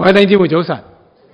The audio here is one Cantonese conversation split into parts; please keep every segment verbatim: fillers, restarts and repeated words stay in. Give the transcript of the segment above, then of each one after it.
各位弟兄姊妹早晨。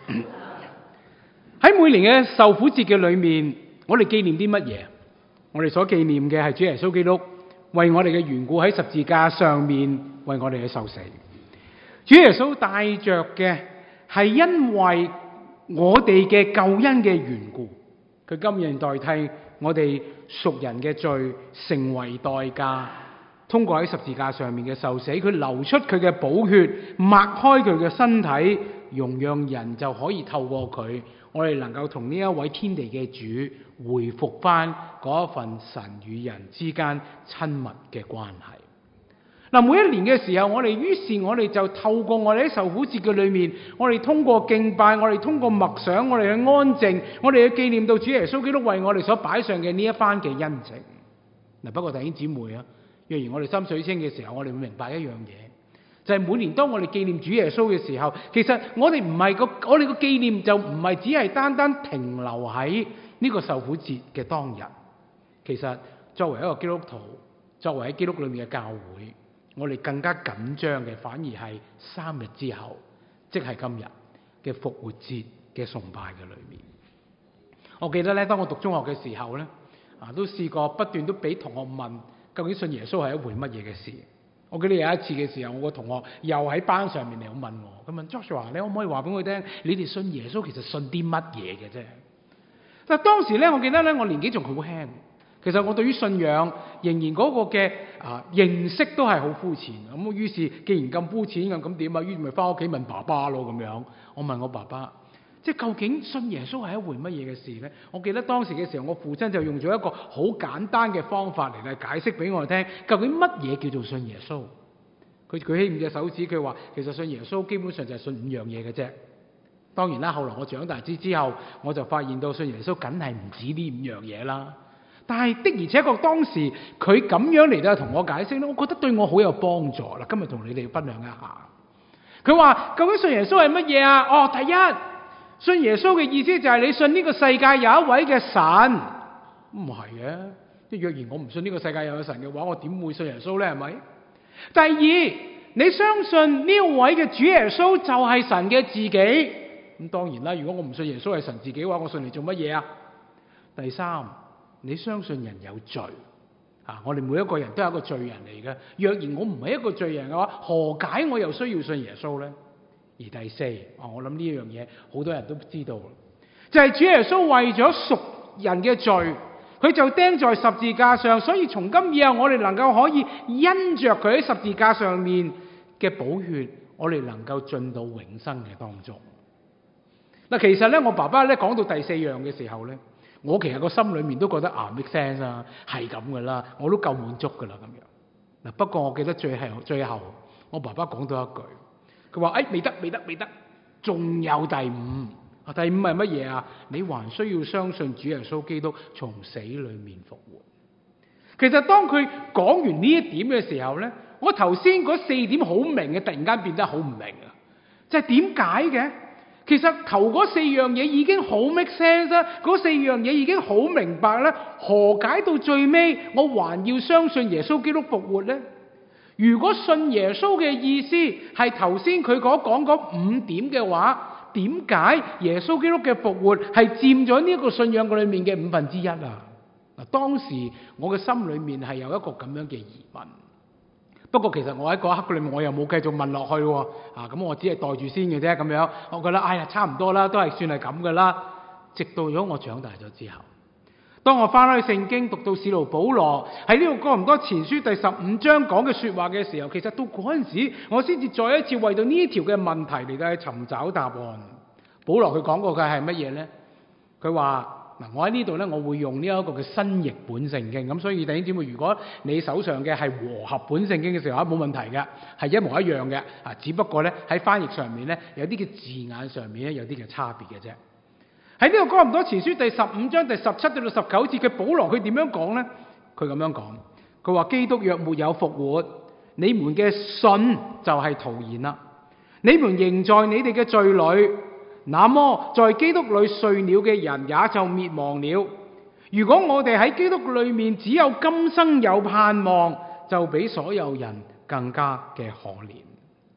喺每年嘅受苦節嘅裏面，我哋紀念啲乜嘢？我哋所紀念嘅係主耶穌基督為我哋嘅緣故喺十字架上面為我哋去受死。主耶穌帶着嘅係因為我哋嘅救恩嘅緣故，佢甘願代替我哋屬人嘅罪，成為代價，通過喺十字架上面嘅受死，佢流出佢嘅寶血，擘開佢嘅身體，容讓人就可以透過佢，我哋能夠同呢一位天地嘅主回復翻嗰一份神與人之間親密嘅關係。嗱，每一年嘅時候，我哋於是我哋就透過我哋喺受苦節嘅裏面，我哋通過敬拜，我哋通過默想，我哋去安靜，我哋去紀念到主耶穌基督為我哋所擺上嘅呢一番嘅恩情。嗱，不過弟兄姊妹啊，若然我哋心水清嘅時候，我哋會明白一樣嘢，就係每年當我哋紀念主耶穌嘅時候，其實我哋唔係個我哋個紀念就唔係只係單單停留喺呢個受苦節嘅當日。其實作為一個基督徒，作為喺基督裏面嘅教會，我哋更加緊張嘅反而係三日之後，即係今日嘅復活節嘅崇拜嘅裏面。我記得咧，當我讀中學嘅時候咧，啊都試過不斷都俾同學問，究竟信耶穌係一回乜嘢嘅事？我記得有一次嘅時候，我個同學又喺班上面嚟問我，佢問 Joshua， 你可唔可以話俾我聽，你哋信耶穌其實信啲乜嘢嘅啫？但係當時咧，我記得咧，我年紀仲好輕。其實我對於信仰仍然嗰個嘅啊認識都係好膚淺，咁於是既然咁膚淺咁，咁點啊？於是咪翻屋企問爸爸咯咁樣。我問我爸爸，即係究竟信耶穌係一回乜嘢嘅事咧？我記得當時嘅時候，我父親就用咗一個好簡單嘅方法嚟嚟解釋俾我聽，究竟乜嘢叫做信耶穌？佢舉起五隻手指，佢話其實信耶穌基本上就係信五樣嘢嘅啫。當然啦，後來我長大之之後，我就發現到信耶穌梗係唔止呢五樣嘢啦。但係的而且確當時佢咁樣嚟到同我解釋咧，我覺得對我好有幫助啦。今日同你哋分享一下。佢話究竟信耶穌係乜嘢啊？哦，第一，信耶穌嘅意思就係你信呢個世界有一位嘅神。唔係嘅，即係若然我唔信呢個世界有個神嘅話，我點會信耶穌咧？係咪？第二，你相信呢一位嘅主耶穌就係神嘅自己。咁當然啦，如果我唔信耶穌係神自己嘅話，我信嚟做乜嘢啊？第三，你相信人有罪啊？我哋每一個人都係一個罪人嚟嘅。若然我唔係一個罪人嘅話，何解我又需要信耶穌呢？而第四，啊，我諗呢樣嘢好多人都知道，就係主耶穌為咗贖人嘅罪，佢就釘在十字架上。所以從今以後，我哋能夠可以因着佢喺十字架上面嘅寶血，我哋能夠進到永生嘅當中。嗱，其實咧，我爸爸咧講到第四樣嘅時候咧，我其實個心裏面都覺得啊 make sense 啊，係咁噶啦，我都夠滿足噶啦咁樣。嗱，不過我記得最係最後，我爸爸講到一句，佢話：誒、哎，未得，未得，未得，仲有第五。啊，第五係乜嘢啊？你還需要相信主耶穌基督從死裏面復活。其實當佢講完呢一點嘅時候咧，我頭先嗰四點好明嘅，突然間變得好唔明啊！就係點解嘅？其實頭嗰四樣嘢已經好 make sense 啦，嗰四樣嘢已經好明白啦，何解到最尾我還要相信耶穌基督復活呢？如果信耶穌嘅意思係頭先佢所講嗰五點嘅話，點解耶穌基督嘅復活係佔咗呢一個信仰裏面嘅五分之一啊？嗱，當時我嘅心裏面係有一個咁樣嘅疑問。不過其實我喺嗰一刻裏面，我又冇繼續問落去喎。啊，咁我只係袋住先嘅啫，咁樣。我覺得哎呀，差唔多啦，都係算係咁噶啦。直到咗我長大咗之後，當我翻去聖經讀到使徒保羅喺呢個哥林多前書第十五章講嘅說話嘅時候，其實到嗰陣時，我先至再一次為到呢一條嘅問題嚟到去尋找答案。保羅佢講過嘅係乜嘢呢？佢話。嗱，我喺呢度咧，我會用呢一個嘅新譯本聖經，咁所以弟兄姊妹，如果你手上嘅係和合本聖經嘅時候，冇問題嘅，係一模一樣嘅，啊，只不過咧喺翻譯上面咧有啲嘅字眼上面咧有啲嘅差別嘅啫。喺呢個哥林多前書第十五章第十七到到十九節嘅保羅佢點樣講咧？佢咁樣講，佢話基督若沒有復活，你們嘅信就係徒然啦，你們仍在你哋嘅罪裏。那麼在基督裏睡了嘅人也就滅亡了。如果我哋喺基督裏面只有今生有盼望，就比所有人更加嘅可憐。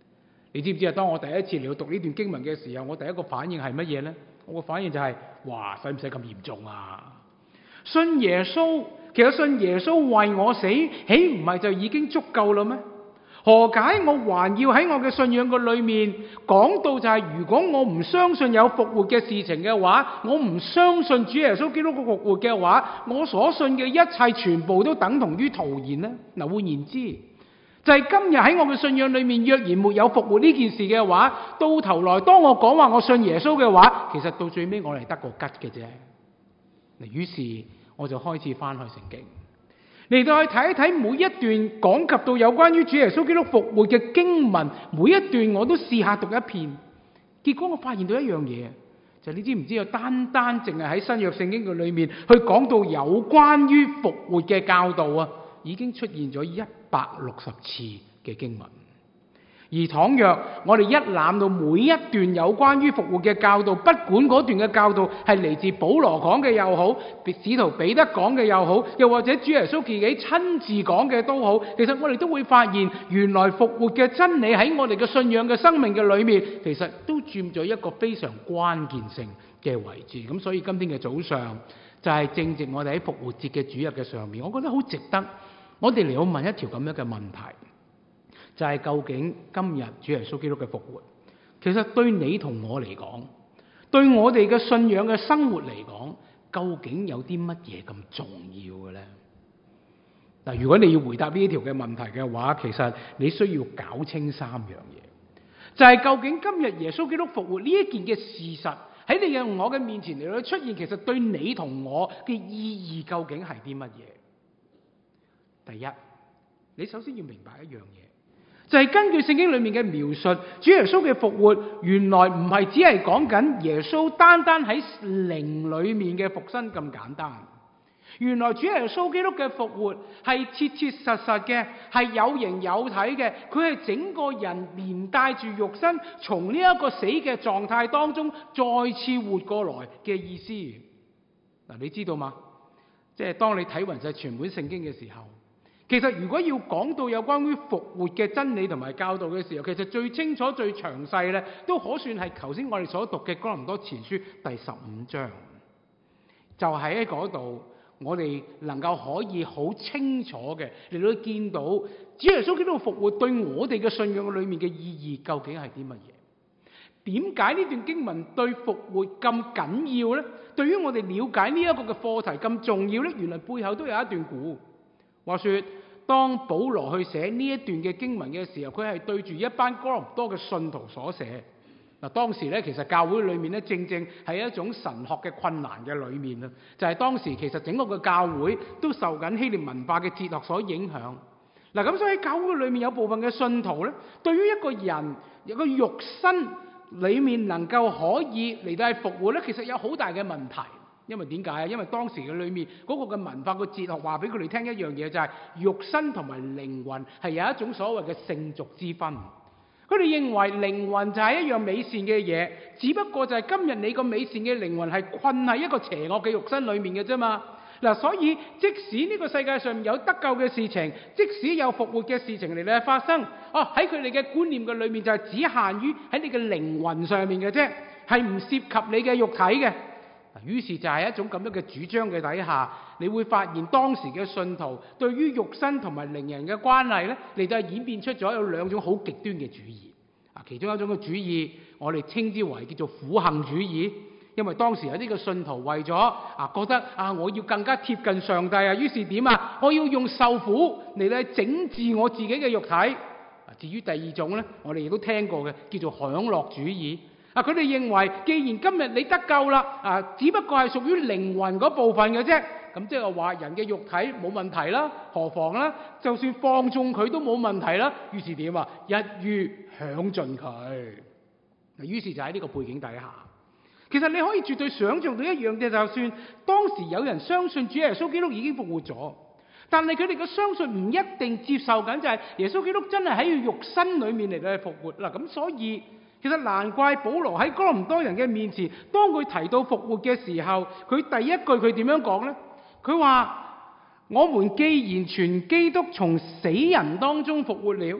你知唔知啊？當我第一次嚟到讀呢段經文嘅時候，我第一個反應係乜嘢呢？我個反應就係、是：哇，使唔使咁嚴重啊？信耶穌，其實信耶穌為我死，豈唔係就已經足夠啦咩？何解我還要喺我嘅信仰嘅裏面講到就係、是，如果我唔相信有復活嘅事情嘅話，我唔相信主耶穌基督嘅復活嘅話，我所信嘅一切全部都等同於徒然呢？嗱，換言之，就係、是、今日喺我嘅信仰裏面，若然沒有復活呢件事嘅話，到頭來當我講話我信耶穌嘅話，其實到最尾我哋得個吉嘅啫。嗱，於是我就開始翻去聖經。嚟到去睇一睇每一段講及到有關於主耶穌基督復活嘅經文，每一段我都試下讀一遍。結果我發現到一樣嘢，就係、你知唔知啊？單單淨係喺新約聖經嘅裏面去講到有關於復活嘅教導啊，已經出現咗一百六十次嘅經文。而倘若我哋一攬到每一段有關於復活嘅教導，不管嗰段嘅教導係嚟自保羅講嘅又好，使徒彼得講嘅又好，又或者主耶穌自己親自講嘅都好，其實我哋都會發現，原來復活嘅真理喺我哋嘅信仰嘅生命嘅裏面，其實都佔咗一個非常關鍵性嘅位置。咁所以今天嘅早上就係正值我哋喺復活節嘅主日嘅上面，我覺得好值得我哋嚟到問一條咁樣嘅問題。就係究竟今日主耶穌基督嘅復活，其實對你同我嚟講，對我哋嘅信仰嘅生活嚟講，究竟有啲乜嘢咁重要嘅呢？嗱，如果你要回答呢一條嘅問題嘅話，其實你需要搞清三樣嘢，就係究竟今日耶穌基督復活呢一件嘅事實喺你嘅我嘅面前嚟到出現，其實對你同我嘅意義究竟係啲乜嘢？第一，你首先要明白一樣嘢。就係根據聖經裏面嘅描述，主耶穌嘅復活原來唔係只係講緊耶穌單單喺靈裏面嘅復生咁簡單。原來主耶穌基督嘅復活係切切實實嘅，係有形有體嘅，佢係整個人連帶住肉身從呢一個死嘅狀態當中再次活過來嘅意思。嗱，你知道嗎？即係當你睇勻晒全本聖經嘅時候，其實如果要講到有關於復活嘅真理同埋教導嘅時候，其實最清楚最詳細咧，都可算係頭先我哋所讀嘅哥林多前書第十五章。就係喺嗰度，我哋能夠可以好清楚嘅嚟到見到主耶穌基督復活對我哋嘅信仰裏面嘅意義究竟係啲乜嘢？點解呢段經文對復活咁緊要呢？對於我哋了解呢一個嘅課題咁重要呢？原來背後都有一段故。話說，當保羅去寫呢一段嘅經文嘅時候，佢係對住一班哥林多嘅信徒所寫。嗱，當時咧，其實教會裏面咧，正正係一種神學嘅困難嘅裏面啊，就係、是、當時其實整個嘅教會都受緊希臘文化嘅哲學所影響。嗱，咁所以喺教會裏面有部分嘅信徒咧，對於一個人有個肉身裏面能夠可以嚟到係復活咧，其實有好大嘅問題。因為點解啊？因為當時嘅裏面嗰、那個嘅文化個哲學話俾佢哋聽一樣嘢，就係、是、肉身同埋靈魂係有一種所謂嘅聖俗之分。佢哋認為靈魂就係一樣美善嘅嘢，只不過就係今日你個美善嘅靈魂係困喺一個邪惡嘅肉身裏面嘅啫嘛。嗱，所以即使呢個世界上有得救嘅事情，即使有復活嘅事情嚟嚟發生，哦喺佢哋嘅觀念嘅裏面就係只限於喺你嘅靈魂上面嘅啫，係唔涉及你嘅肉體嘅。於是就係一種咁樣嘅主張嘅底下，你會發現當時嘅信徒對於肉身同埋靈人嘅關係咧，嚟到演變出咗有兩種好極端嘅主義。啊，其中一種嘅主義，我哋稱之為叫做苦行主義，因為當時有啲嘅信徒為咗啊覺得啊我要更加貼近上帝啊，於是點啊，我要用受苦嚟到整治我自己嘅肉體。啊，至於第二種咧，我哋亦都聽過嘅，叫做享樂主義。啊！佢哋認為，既然今日你得救啦，啊，只不過係屬於靈魂嗰部分嘅啫。咁即係話人嘅肉體冇問題啦，何妨啦？就算放縱佢都冇問題啦。於是點啊？一於享盡佢。於是就喺呢個背景底下，其實你可以絕對想像到一樣嘅，就算當時有人相信主耶穌基督已經復活咗，但係佢哋嘅相信唔一定接受緊，就係耶穌基督真係喺佢肉身裏面嚟到去復活嗱。咁所以其實難怪保羅喺哥林多人嘅面前，當佢提到復活嘅時候，佢第一句佢點樣講呢？佢話：我們既然傳基督從死人當中復活了，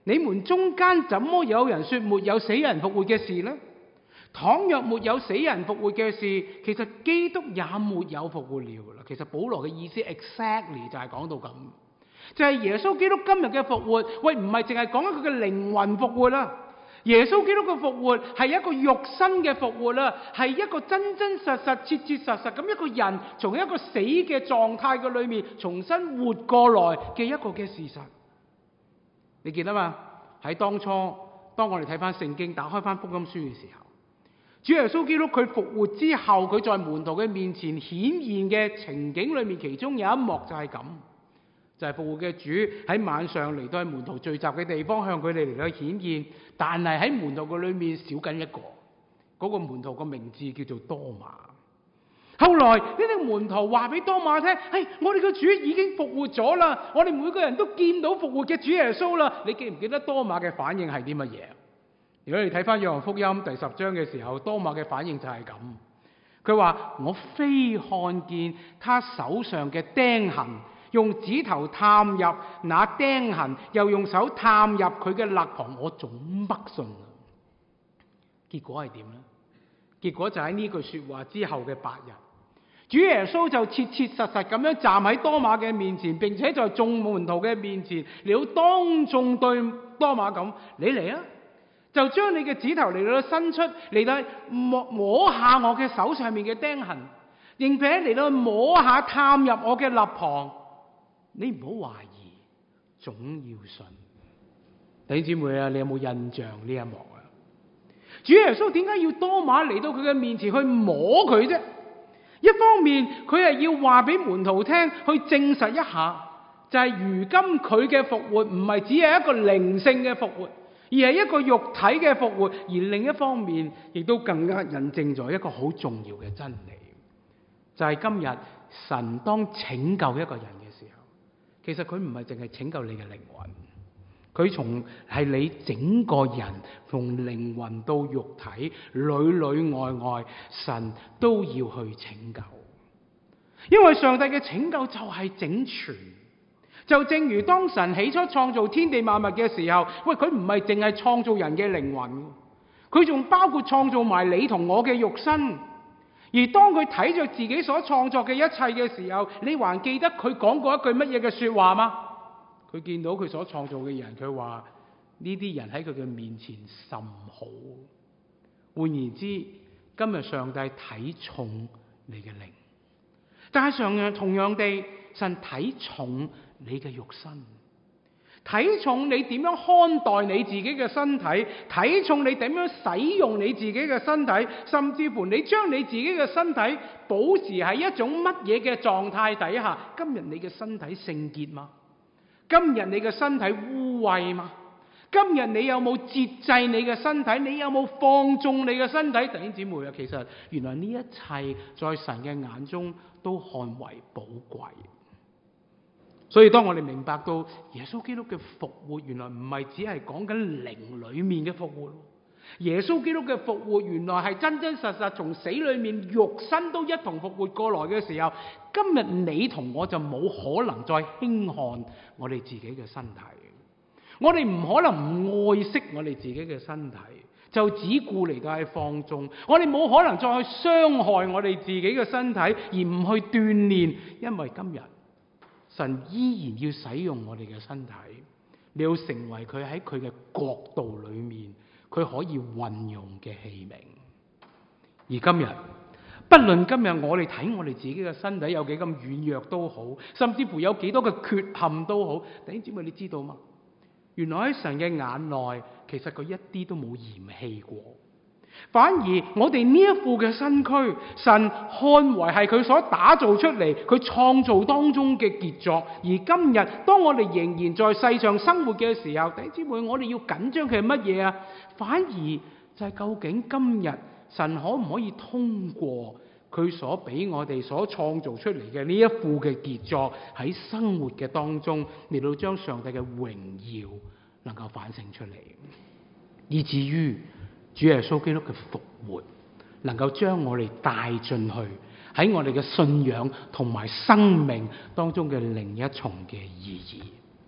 你們中間怎麼有人說沒有死人復活嘅事呢？倘若沒有死人復活嘅事，其實基督也沒有復活了啦。其實保羅嘅意思 exactly 就係講到咁，就係耶穌基督今日嘅復活，喂，唔係淨係講緊佢嘅靈魂復活啦。耶穌基督嘅復活係一個肉身嘅復活啦，係一個真真實實、切切實實咁一個人從一個死嘅狀態嘅裏面重新活過來嘅一個嘅事實。你記得嘛？喺當初，當我哋睇翻聖經，打開翻福音書嘅時候，主耶穌基督佢復活之後，佢在門徒嘅面前顯現嘅情景裏面，其中有一幕就係咁，就係復活嘅主喺晚上嚟到喺門徒聚集嘅地方，向佢哋嚟到顯現。但係喺門徒嘅裏面少緊一個，嗰個門徒個名字叫做多馬。後來呢啲門徒話俾多馬聽：hey，我哋嘅主已經復活咗啦，我哋每個人都見到復活嘅主耶穌啦。你記唔記得多馬嘅反應係啲乜嘢？如果你睇翻約翰福音第十章嘅時候，多馬嘅反應就係咁。佢話：我非看見他手上嘅釘痕，用指頭探入那釘痕，又用手探入佢嘅肋旁，我總不信。結果係點呢？結果就喺呢句說話之後嘅八日，主耶穌就切切實實咁樣站喺多馬嘅面前，並且在眾門徒嘅面前，了當眾對多馬咁：你嚟啊！就將你嘅指頭嚟到伸出，嚟到摸摸下我嘅手上面嘅釘痕，並且嚟到摸下探入我嘅肋旁。你唔好懷疑，總要信。弟兄姊妹啊，你有冇印象呢一幕啊？主耶穌點解要多馬嚟到佢嘅面前去摸佢啫？一方面佢係要話俾門徒聽，去證實一下，就係如今佢嘅復活唔係只係一個靈性嘅復活，而係一個肉體嘅復活。而另一方面亦都更加印證咗一個好重要嘅真理，就係今日神當拯救一個人嘅時候，其實佢唔係淨係拯救你嘅靈魂，佢從係你整個人，從靈魂到肉體，裏裏外外，神都要去拯救。因為上帝嘅拯救就係整全。就正如當神起初創造天地萬物嘅時候，喂，佢唔係淨係創造人嘅靈魂，佢仲包括創造埋你同我嘅肉身。而當佢睇着自己所創作嘅一切嘅時候，你還記得佢講過一句乜嘢嘅說話嗎？佢見到佢所創造嘅人，佢話呢啲人喺佢嘅面前甚好。換言之，今日上帝睇重你嘅靈，但係上樣同樣地，神睇重你嘅肉身，睇重你點樣看待你自己嘅身體，睇重你點樣使用你自己嘅身體，甚至乎你將你自己嘅身體保持喺一種乜嘢嘅狀態底下？今日你嘅身體聖潔嗎？今日你嘅身體污穢嗎？今日你有冇節制你嘅身體？你有冇放縱你嘅身體？弟兄姊妹啊，其實原來呢一切在神嘅眼中都看為寶貴。所以當我哋明白到耶穌基督嘅復活，原來唔係只係講緊靈裏面嘅復活，耶穌基督嘅復活原來係真真實實從死裏面肉身都一同復活過來嘅時候，今日你同我就冇可能再輕看我哋自己嘅身體，我哋唔可能唔愛惜我哋自己嘅身體，就只顧嚟到去放縱，我哋冇可能再去傷害我哋自己嘅身體而唔去鍛煉，因為今日神依然要使用我哋嘅身體，你要成為佢喺佢嘅國度裏面佢可以運用嘅器皿。而今日不論今日我哋睇我哋自己嘅身體有幾咁軟弱都好，甚至乎有幾多嘅缺陷都好，弟兄姊妹你知道嗎？原來喺神嘅眼內，其實佢一啲都冇嫌棄過，反而我哋呢一副嘅身軀，神看為係佢所打造出嚟，佢創造當中嘅傑作。而今日當我哋仍然在世上生活嘅時候，弟兄姊妹，我哋要緊張嘅係乜嘢啊？反而就係究竟今日神可唔可以通過佢所俾我哋所創造出嚟嘅呢一副嘅傑作，喺生活嘅當中嚟到將上帝嘅榮耀能夠反映出嚟，以至於主耶穌基督嘅復活能夠將我哋帶進去喺我哋嘅信仰同埋生命當中嘅另一重嘅意義。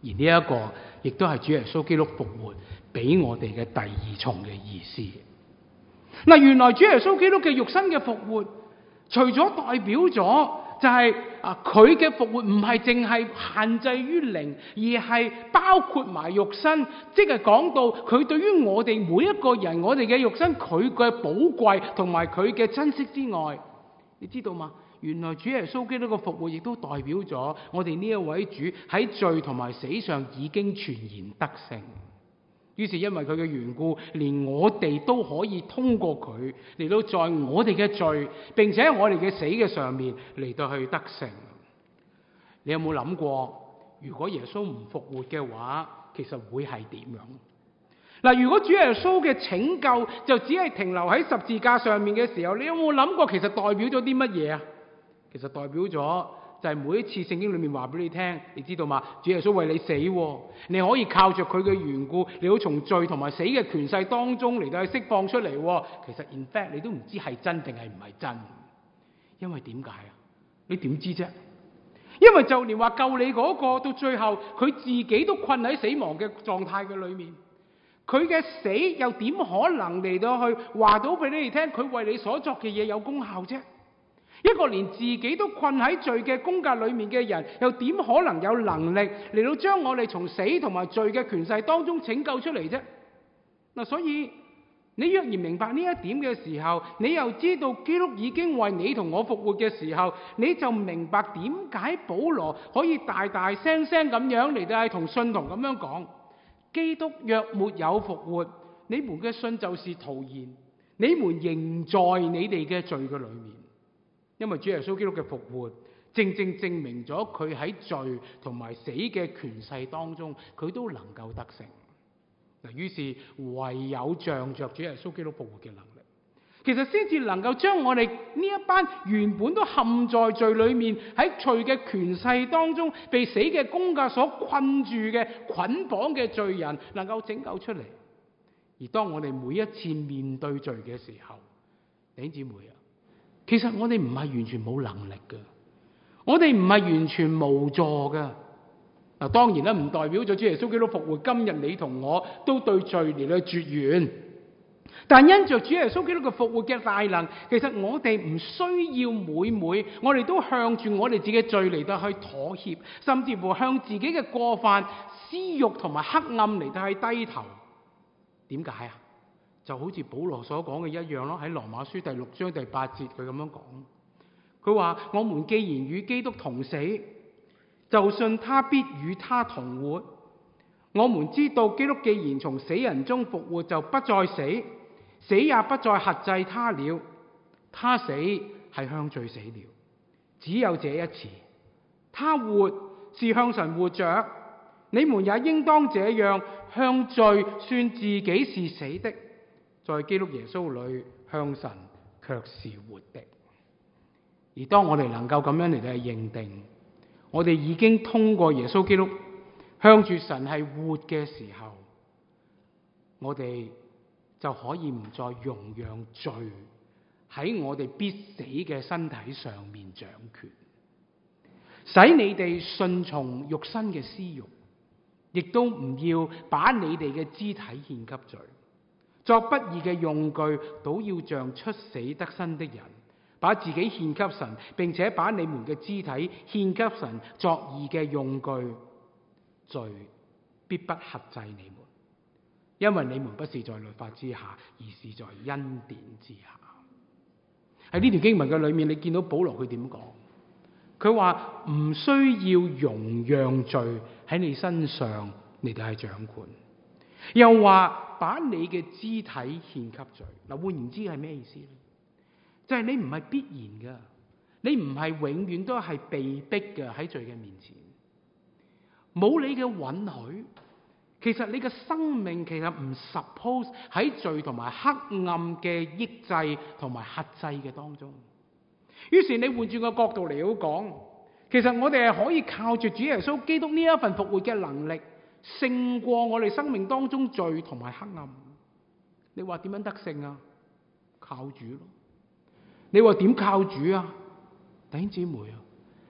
而呢一個亦都係主耶穌基督復活俾我哋嘅第二重嘅意思。嗱，原來主耶穌基督嘅肉身嘅復活，除咗代表咗就係啊佢嘅復活唔係淨係限制於靈，而係包括埋肉身，即係講到佢對於我哋每一個人，我哋嘅肉身佢嘅寶貴同埋佢嘅珍惜之外，你知道嗎？原來主耶穌基督嘅復活亦都代表咗我哋呢一位主喺罪同埋死上已經全然得勝。於是因為佢嘅緣故，連我哋都可以通過佢嚟到在我哋嘅罪並且我哋嘅死嘅上面嚟到去得勝。你有冇諗過，如果耶穌唔復活嘅話，其實會係點樣？嗱，如果主耶穌嘅拯救就只係停留喺十字架上面嘅時候，你有冇諗過其實代表咗啲乜嘢啊？其實代表咗就係每一次聖經裏面話俾你聽，你知道嘛？主耶穌為你死，你可以靠着佢嘅緣故，你好從罪同埋死嘅權勢當中嚟到去釋放出嚟。其實 in fact 你都唔知係真定係唔係真，因為點解啊？你點知啫？因為就連話救你嗰個，到最後佢自己都困喺死亡嘅狀態嘅裏面，佢嘅死又點可能嚟到去話到俾你哋聽，佢為你所作嘅嘢有功效啫？一個連自己都困喺罪嘅宮格裏面嘅人，又點可能有能力嚟到將我哋從死同埋罪嘅權勢當中拯救出嚟啫？嗱，所以你若然明白呢一點嘅時候，你又知道基督已經為你同我復活嘅時候，你就明白點解保羅可以大大聲聲咁樣嚟到係同信徒咁樣講：基督若沒有復活，你們嘅信就是徒然，你們仍在你哋嘅罪嘅裏面。因為主耶穌基督嘅復活，正正證明咗佢喺罪同埋死嘅權勢當中，佢都能夠得勝。嗱，於是唯有仗着主耶穌基督復活嘅能力，其實先至能夠將我哋呢一班原本都陷在罪裏面，喺罪嘅權勢當中被死嘅宮格所困住嘅捆綁嘅罪人，能夠拯救出嚟。而當我哋每一次面對罪嘅時候，弟兄姊妹啊，其實我哋唔係完全冇能力嘅，我哋唔係完全無助嘅。嗱，當然啦，唔代表咗主耶穌基督復活，今日你同我都對罪嚟到絕緣。但因着主耶穌基督嘅復活嘅大能，其實我哋唔需要每每我哋都向住我哋自己嘅罪嚟到去妥協，甚至乎向自己嘅過犯、私欲同埋黑暗嚟到去低頭。點解啊？就好似保羅所講嘅一樣咯，喺羅馬書第六章第八節佢咁樣講，佢話：我們既然與基督同死，就信他必與他同活。我們知道基督既然從死人中復活，就不再死，死也不再轄制他了。他死係向罪死了，只有這一次；他活是向神活着。你們也應當這樣，向罪算自己是死的，在基督耶穌裏向神卻是活的。而當我哋能夠咁樣嚟到認定，我哋已經通過耶穌基督向住神係活嘅時候，我哋就可以唔再容讓罪喺我哋必死嘅身體上面掌權，使你哋順從肉身嘅私欲，亦都唔要把你哋嘅肢體獻給罪，作不義嘅用具，倒要像出死得生的人，把自己獻給神，並且把你們嘅肢體獻給神作義嘅用具。罪必不轄制你們，因為你們不是在律法之下，而是在恩典之下。喺呢段經文嘅裏面，你見到保羅佢點講？佢話唔需要容讓罪喺你身上嚟到係掌管，又話把你嘅肢體獻給罪。嗱，換言之係咩意思咧？就係你唔係必然噶，你唔係永遠都係被逼嘅喺罪嘅面前，冇你嘅允許，其實你嘅生命其實唔 suppose 喺罪同埋黑暗嘅抑制同埋轄制嘅當中。於是你換轉個角度嚟講，其實我哋係可以靠住主耶穌基督呢一份復活嘅能力，勝過我哋生命當中罪同埋黑暗。你話點樣得勝啊？靠主咯。你話點靠主啊？弟兄姊妹啊，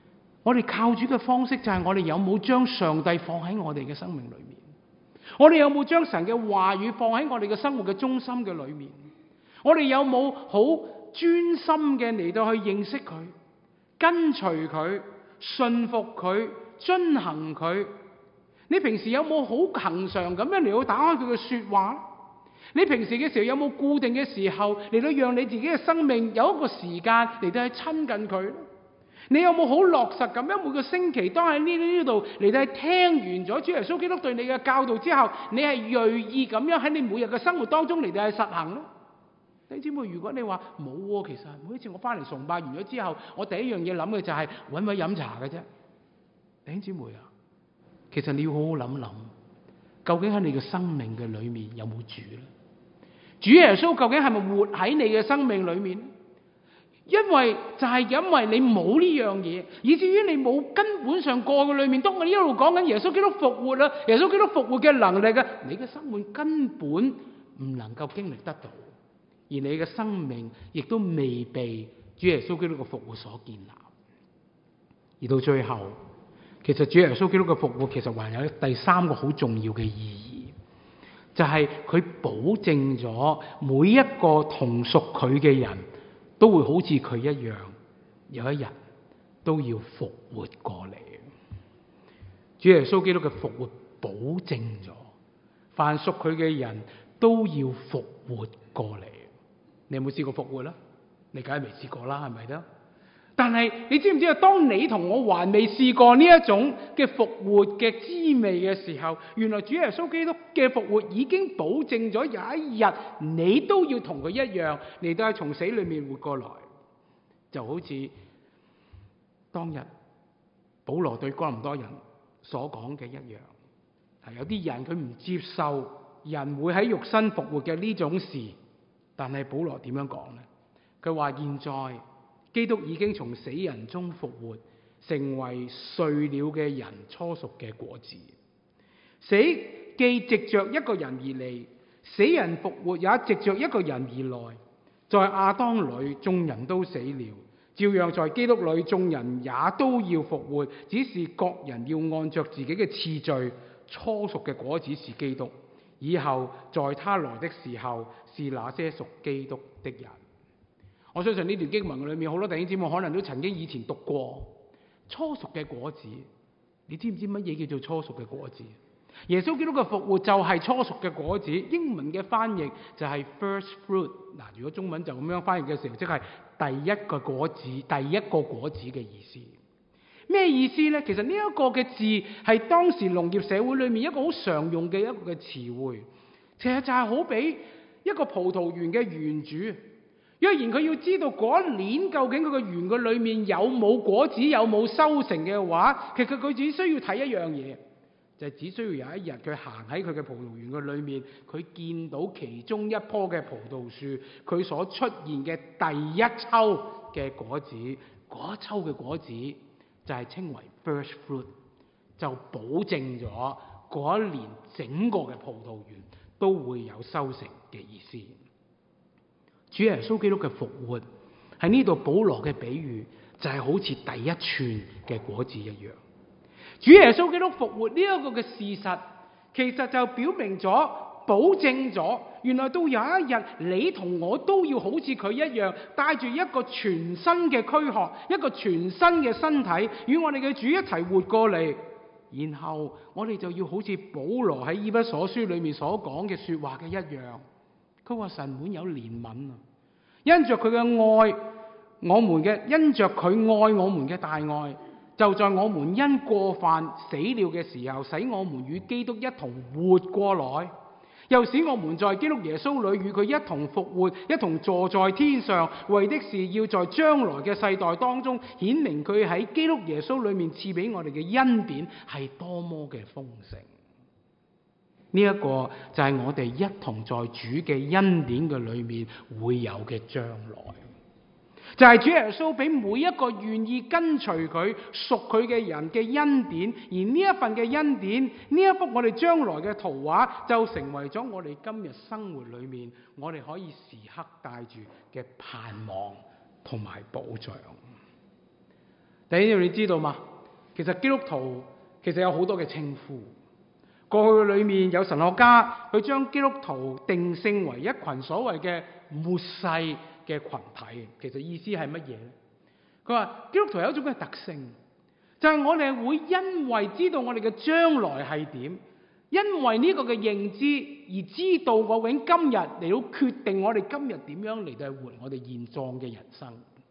我哋靠主嘅方式就係我哋有冇將上帝放喺我哋嘅生命裏面，我哋有冇將神嘅話語放喺我哋嘅生活嘅中心嘅裏面，我哋有冇好專心嘅嚟到去認識佢、跟隨佢、信服佢、遵行佢。你平時有冇好恆常咁樣嚟到打開佢嘅說話？你平時嘅時候有冇固定嘅時候嚟到讓你自己嘅生命有一個時間嚟到去親近佢？你有冇好落實咁樣每個星期當喺呢呢度嚟到去聽完咗主耶穌基督對你嘅教導之後，你係銳意咁樣喺你每日嘅生活當中嚟到去實行咧？弟兄姊妹，如果你話冇喎，其實每一次我翻嚟崇拜完咗之後，我第一樣嘢諗嘅就係搵位飲茶嘅啫。弟兄姊妹啊，其實你要好好諗諗，究竟喺你嘅生命嘅裏面有冇主咧？主耶穌究竟係咪活喺你嘅生命裏面？因為就係因為你冇呢樣嘢，以至於你冇根本上過嘅裏面。當我一路講緊耶穌基督復活啦，耶穌基督復活嘅能力啊，你嘅生活根本唔能夠經歷得到，而你嘅生命亦都未被主耶穌基督嘅復活所建立。而到最後，其實主耶穌基督嘅復活其實還有第三個好重要嘅意義，就係佢保證咗每一個同屬佢嘅人都會好似佢一樣，有一日都要復活過嚟。主耶穌基督嘅復活保證咗，凡屬佢嘅人都要復活過嚟。你有冇試過復活啦？你梗係未試過啦，係咪咧？但係你知唔知啊？當你同我還未試過呢一種嘅復活嘅滋味嘅時候，原來主耶穌基督嘅復活已經保證咗有一日你都要同佢一樣嚟到從死裏面活過來。就好似當日保羅對哥林多人所講嘅一樣，係有啲人佢唔接受人會喺肉身復活嘅呢種事，但係保羅點樣講呢？佢話現在基督已經從死人中復活，成為睡了嘅人初熟嘅果子。死既藉着一個人而嚟，死人復活也藉着一個人而來。在亞當裏眾人都死了，照樣在基督裏眾人也都要復活，只是各人要按着自己嘅次序。初熟嘅果子是基督，以後在他來的時候是那些屬基督的人。我相信呢段經文裏面好多弟兄姊妹可能都曾經以前讀過初熟嘅果子。你知唔知乜嘢叫做初熟嘅果子？耶穌基督嘅復活就係初熟嘅果子，英文嘅翻譯就係 first fruit。嗱，如果中文就咁樣翻譯嘅時候，即係第一個果子，第一個果子嘅意思。咩意思呢？其實呢一個嘅字係當時農業社會裏面一個好常用嘅一個嘅詞彙，其實就係好比一個葡萄園嘅園主，若然佢要知道嗰一年究竟佢個園嘅裏面有冇果子，有冇收成嘅話，其實佢只需要睇一樣嘢，就係只需要有一日佢行喺佢嘅葡萄園嘅裏面，佢見到其中一棵嘅葡萄樹，佢所出現嘅第一抽嘅果子，嗰一抽嘅果子就係稱為 first fruit， 就保證咗嗰一年整個嘅葡萄園都會有收成嘅意思。主耶穌基督嘅復活喺呢度，保羅嘅比喻就係好似第一串嘅果子一樣。主耶穌基督復活呢一個嘅事實，其實就表明咗、保證咗，原來到有一日你同我都要好似佢一樣，帶住一個全新嘅軀殼，一個全新嘅身體，與我哋嘅主一齊活過嚟。然後我哋就要好似保羅喺以弗所書裏面所講嘅說話嘅一樣，佢話神滿有憐憫啊，因着佢嘅愛，我們嘅因着佢愛我們嘅大愛，就在我們因過犯死了嘅時候，使我們與基督一同活過來，又使我們在基督耶穌裏與佢一同復活，一同坐在天上，為的是要在將來嘅世代當中顯明佢喺基督耶穌裏面賜俾我哋嘅恩典係多麼嘅豐盛。呢一個就係我哋一同在主嘅恩典嘅裏面會有嘅將來，就係主耶穌俾每一個願意跟隨佢、屬佢嘅人嘅恩典，而呢一份嘅恩典，呢一幅我哋將來嘅圖畫，就成為咗我哋今日生活裏面我哋可以時刻帶住嘅盼望同埋保障。弟兄，你知道嗎？ 其實基督徒其實有好多嘅稱呼。過去裏面有神學家佢將基督徒定性為一群所謂嘅末世嘅群體，其實意思係乜嘢咧？佢話基督徒有一種嘅特性，就係我哋會因為知道我哋嘅將來係點，因為呢個嘅認知而知道究竟今日嚟到決定我哋今日點樣嚟到活我哋現狀嘅人生。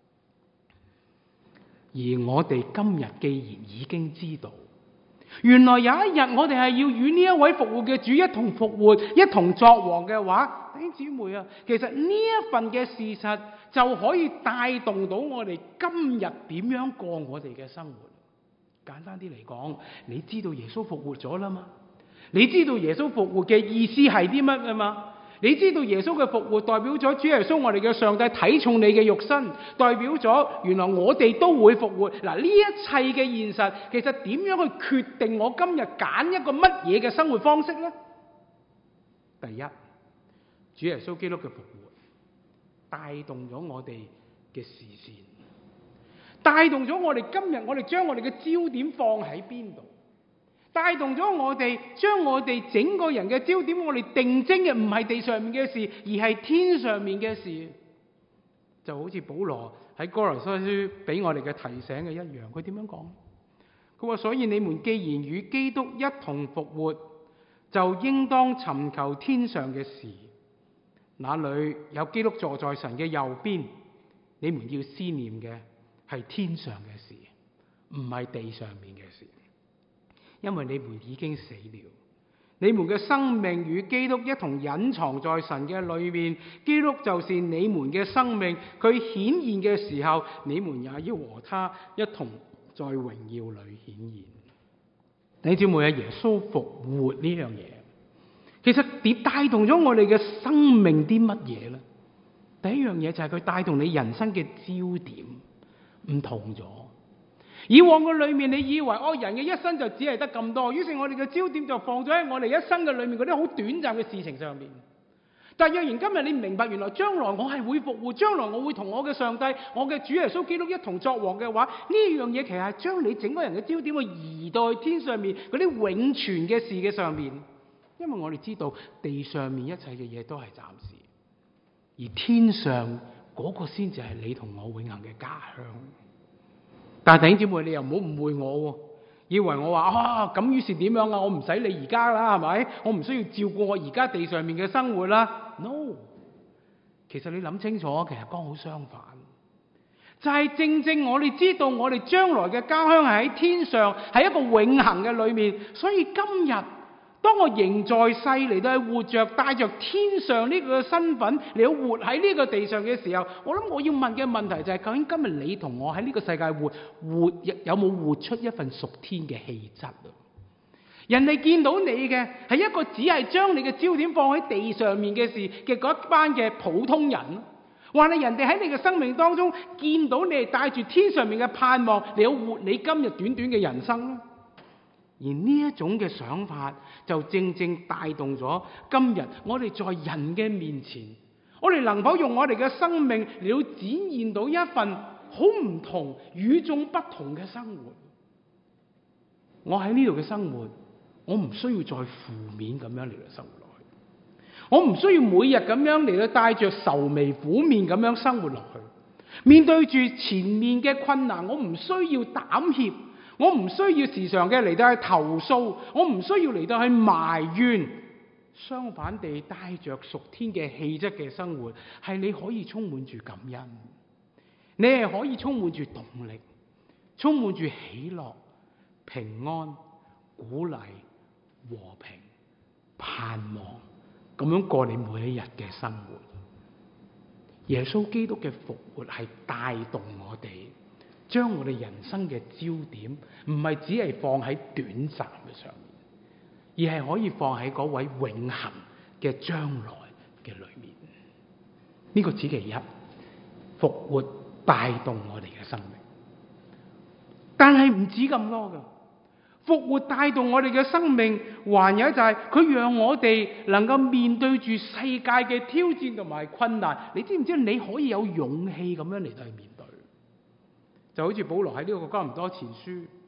而我哋今日既然已經知道，原來有一日我哋係要與呢一位復活嘅主一同復活，一同作王嘅話，弟兄姊妹啊，其實呢一份嘅事實就可以帶動到我哋今日點樣過我哋嘅生活。簡單啲嚟講，你知道耶穌復活咗啦嘛？你知道耶穌復活嘅意思係啲乜啊嘛？你知道耶穌嘅復活代表咗主耶穌我哋嘅上帝睇重你嘅肉身，代表咗原來我哋都會復活。嗱，呢一切嘅現實，其實點樣去決定我今日揀一個乜嘢嘅生活方式呢？第一，主耶穌基督嘅復活帶動咗我哋嘅視線，帶動咗我哋今日我哋將我哋嘅焦點放喺邊度？帶動咗我哋將我哋整個人嘅焦點，我哋定睛嘅唔係地上面嘅事，而係天上面嘅事。就好似保羅喺哥羅西書俾我哋嘅提醒嘅一樣，佢點樣講？佢話：所以你們既然與基督一同復活，就應當尋求天上嘅事，那裏有基督坐在神嘅右邊。你們要思念嘅係天上嘅事，唔係地上面嘅事。因為你們已經死了，你們嘅生命與基督一同隱藏在神嘅裏面。基督就是你們嘅生命，佢顯現嘅時候，你們也要和他一同在榮耀裏顯現。你知唔知啊？耶穌復活呢樣嘢，其實點帶動咗我哋嘅生命啲乜嘢呢？第一樣嘢就係佢帶動你人生嘅焦點唔同咗。以往嘅裏面，你以為哦，人嘅一生就只係得咁多，於是我哋嘅焦點就放咗喺我哋一生嘅裏面嗰啲好短暫嘅事情上面。但若然今日你明白，原來將來我係會復活，將來我會同我嘅上帝、我嘅主耶穌基督一同作王嘅話，呢樣嘢其實係將你整個人嘅焦點去移到天上面嗰啲永存嘅事嘅上面。因為我哋知道地上面一切嘅嘢都係暫時，而天上嗰個先至係你同我永恆嘅家鄉。但係弟兄姊妹，你又唔好誤會我，以為我話啊咁，於是點樣啊？我唔使你而家啦，係咪？我唔需要照顧我而家地上面嘅生活啦。No， 其實你諗清楚，其實剛好相反，就係、是、正正我哋知道我哋將來嘅家鄉係喺天上，係一個永恆嘅裏面。所以今日當我仍在世嚟到係活着，帶着天上呢個身份嚟到活喺呢個地上嘅時候，我諗我要問嘅問題就係、是：究竟今日你同我喺呢個世界活活有冇活出一份屬天嘅氣質啊？人哋見到你嘅係一個只係將你嘅焦點放喺地上面嘅事嘅嗰一班嘅普通人，還係人哋喺你嘅生命當中見到你係帶住天上面嘅盼望嚟到活你今日短短嘅人生呢？而呢一種嘅想法就正正帶動咗今日我哋在人嘅面前，我哋能否用我哋嘅生命嚟到展現到一份好唔同、與眾不同嘅生活？我喺呢度嘅生活，我唔需要再負面咁樣嚟到生活落去，我唔需要每日咁樣嚟到帶着愁眉苦面咁樣生活落去。面對住前面嘅困難，我唔需要膽怯。我唔需要時常嘅嚟到去投訴，我唔需要嚟到去埋怨。相反地，帶着屬天嘅氣質嘅生活，係你可以充滿住感恩，你係可以充滿住動力，充滿住喜樂、平安、鼓勵、和平、盼望，咁樣過你每一日嘅生活。耶穌基督嘅復活係帶動我哋，將我哋人生嘅焦點唔係只係放喺短暫嘅上面，而係可以放喺嗰位永恆嘅將來嘅裏面。呢、這個只其一，復活帶動我哋嘅生命。但係唔止咁多噶，復活帶動我哋嘅生命，還有就係佢讓我哋能夠面對住世界嘅挑戰同埋困難。你知唔知你可以有勇氣咁樣嚟到去面對？就好似保羅喺呢個哥林多前書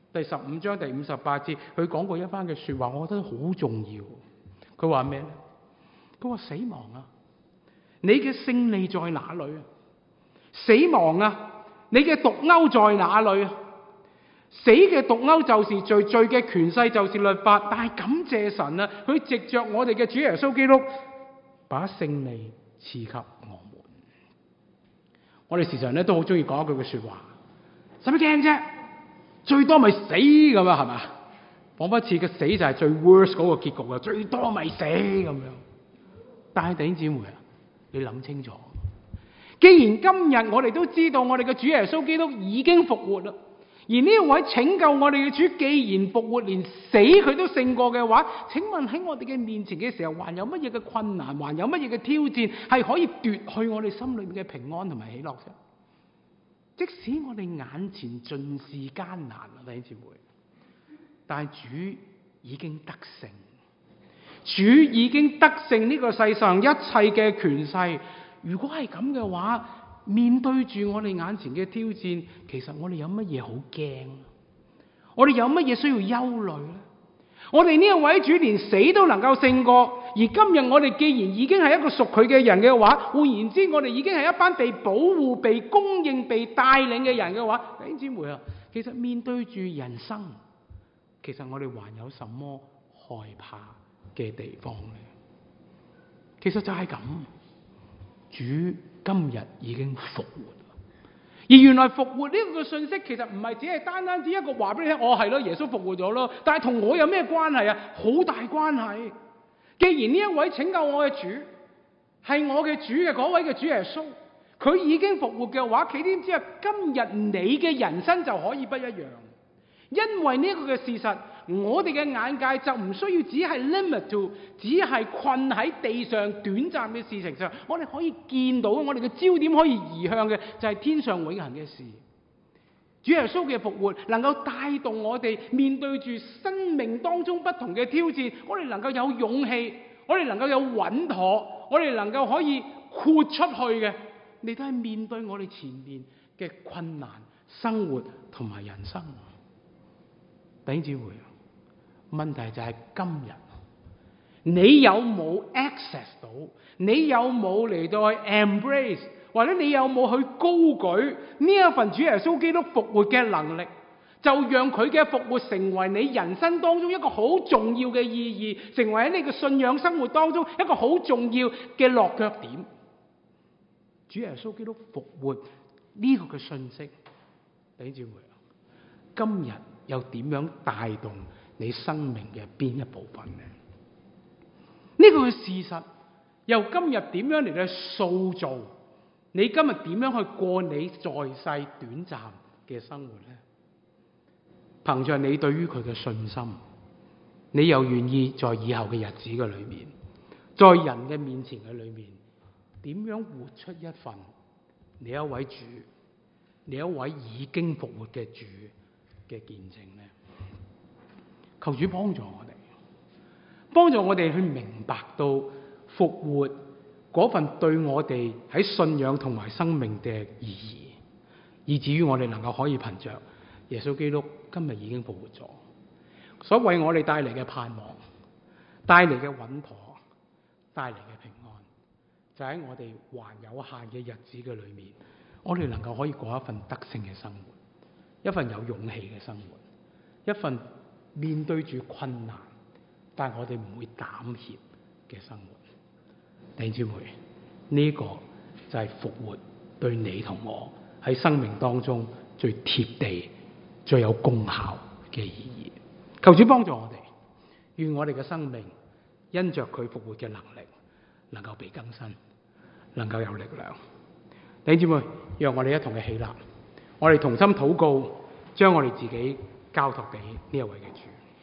第十五章第五十八節，佢講過一番嘅說話，我覺得好重要。佢話咩咧？佢話死亡啊，你嘅勝利在哪裏啊？死亡啊，你嘅毒鈎在哪裏啊？死嘅毒鈎就是罪，罪嘅權勢就是律法。但係感謝神啊，佢藉着我哋嘅主耶穌基督，把勝利賜給我們。我哋時常咧都好中意講一句嘅說話，使乜驚啫？最多咪死咁啊，係嘛？仿佛似嘅死就係最 worst 嗰個結局啊，最多咪死咁樣。但係弟兄姊妹啊，你諗清楚，既然今日我哋都知道我哋嘅主耶穌基督已經復活啦，而呢位拯救我哋嘅主既然復活，連死佢都勝過嘅話，請問喺我哋嘅面前嘅時候，還有乜嘢嘅困難，還有乜嘢嘅挑戰係可以奪去我哋心裏面嘅平安同埋喜樂啫？即使我哋眼前盡是艱難啊，弟兄姊妹，但係主已經得勝，主已經得勝呢個世上一切嘅權勢。如果係咁嘅話，面對住我哋眼前嘅挑戰，其實我哋有乜嘢好驚？我哋有乜嘢需要憂慮呢？我哋呢一位主連死都能夠勝過，而今日我哋既然已經係一個屬佢嘅人嘅話，換言之，我哋已經係一班被保護、被供應、被帶領嘅人嘅話，弟兄姊妹啊，其實面對住人生，其實我哋還有什麼害怕嘅地方呢？其實就係咁，主今日已經復活。而原來復活呢個信息其實唔係只係單單只一個話俾你聽，我係咯，耶穌復活咗咯，但係同我有咩關係啊？好大關係。既然呢一位拯救我嘅主係我嘅主嘅嗰位嘅主耶穌，佢已經復活嘅話，佢點知啊？今日你嘅人生就可以不一樣，因為呢個嘅事實，我哋嘅眼界就唔需要只係 limit to， 只係困喺地上短暫嘅事情上，我哋可以見到，我哋嘅焦點可以移向嘅就係天上永恆嘅事。主耶穌嘅復活能夠帶動我哋面對住生命當中不同嘅挑戰，我哋能夠有勇氣，我哋能夠有穩妥，我哋能夠可以豁出去嘅，你都係面對我哋前面嘅困難生活同埋人生。弟兄姊妹，問題就係今日你有冇 access 到，你有冇嚟到去 embrace， 或者你有冇去高舉呢一份主耶穌基督復活嘅能力，就讓佢嘅復活成為你人生當中一個好重要嘅意義，成為喺你嘅信仰生活當中一個好重要嘅落腳點。主耶穌基督復活呢個嘅信息，弟兄姊妹，今日又點樣帶動你生命嘅邊一部分呢？呢、這個嘅事實由今日點樣嚟去塑造你今日點樣去過你在世短暫嘅生活呢？憑着你對於佢嘅信心，你又願意在以後嘅日子嘅裏面，在人嘅面前嘅裏面，點樣活出一份你一位主，你一位已經復活嘅主嘅見證呢？求主幫助我哋，幫助我哋去明白到復活嗰份對我哋喺信仰同埋生命嘅意義，以至於我哋能夠可以憑着耶穌基督今日已經復活咗，所為我哋帶嚟嘅盼望，帶嚟嘅穩妥，帶嚟嘅平安，就喺我哋還有限嘅日子嘅裏面，我哋能夠可以過一份得勝嘅生活，一份有勇氣嘅生活，一份面對住困難，但係我哋唔會膽怯嘅生活。弟兄姊妹，呢、這個就係復活對你同我喺生命當中最貼地、最有功效嘅意義。求主幫助我哋，願我哋嘅生命因着佢復活嘅能力，能夠被更新，能夠有力量。弟兄姊妹，讓我哋一同嘅起立，我哋同心禱告，將我哋自己交託俾呢一位嘅主。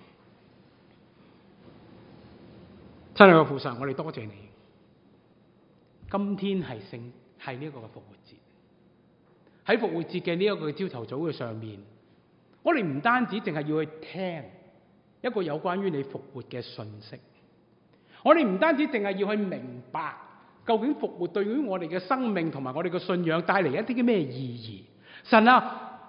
親愛嘅父神，我哋多謝你，今天係聖係呢一個嘅復活節。喺復活節嘅呢一個朝頭早嘅上面，我哋唔單止淨係要去聽一個有關於你復活嘅信息，我哋唔單止淨係要去明白究竟復活對於我哋嘅生命同埋我哋嘅信仰帶嚟一啲嘅咩意義。神啊，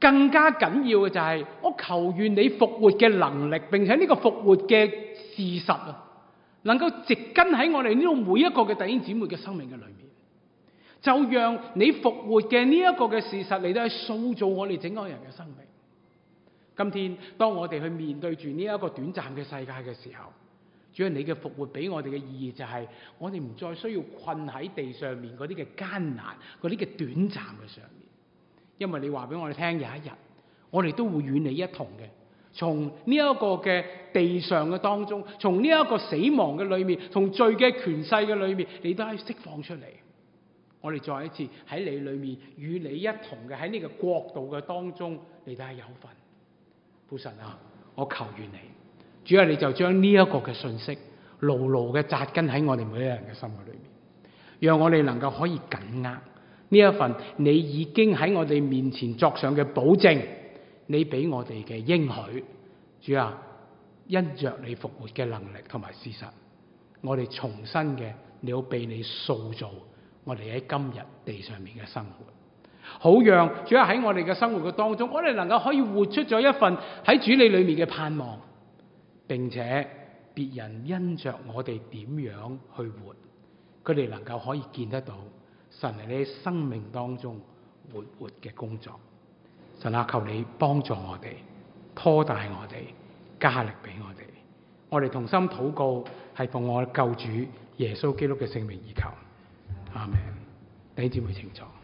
更加緊要嘅就係我求願你復活嘅能力，並且呢個復活嘅事實啊，能夠植根喺我哋呢度每一個嘅弟兄姊妹嘅生命嘅裏面，就讓你復活嘅呢一個嘅事實嚟到去塑造我哋整個人嘅生命。今天當我哋去面對住呢一個短暫嘅世界嘅時候，主要你嘅復活俾我哋嘅意義就係我哋唔再需要困喺地上面嗰啲嘅艱難，嗰啲嘅短暫嘅上面。因為你話俾我哋聽，有一日我哋都會與你一同嘅，從呢一個嘅地上嘅當中，從呢一個死亡嘅裏面，從罪嘅權勢嘅裏面，你都係釋放出嚟。我哋再一次喺你裏面與你一同嘅，喺呢個國度嘅當中，你都係有份。父神啊，我求願你，主啊，你就將呢一個嘅信息牢牢嘅扎根喺我哋每一個人嘅心嘅裏面，讓我哋能夠可以緊握呢一份你已經喺我哋面前作上嘅保證，你俾我哋嘅應許。主啊，因着你復活嘅能力同埋事實，我哋重新嘅你要被你塑造我哋喺今日地上面嘅生活，好讓主啊喺我哋嘅生活嘅當中，我哋能夠可以活出咗一份喺主你裏面嘅盼望，並且別人因着我哋點樣去活，佢哋能夠可以見得到神喺你生命當中活活嘅工作。神啊，求你幫助我哋，拖帶我哋，加力俾我哋。我哋同心禱告，係奉我救主耶穌基督嘅聖名而求。阿們。弟兄姊妹請坐。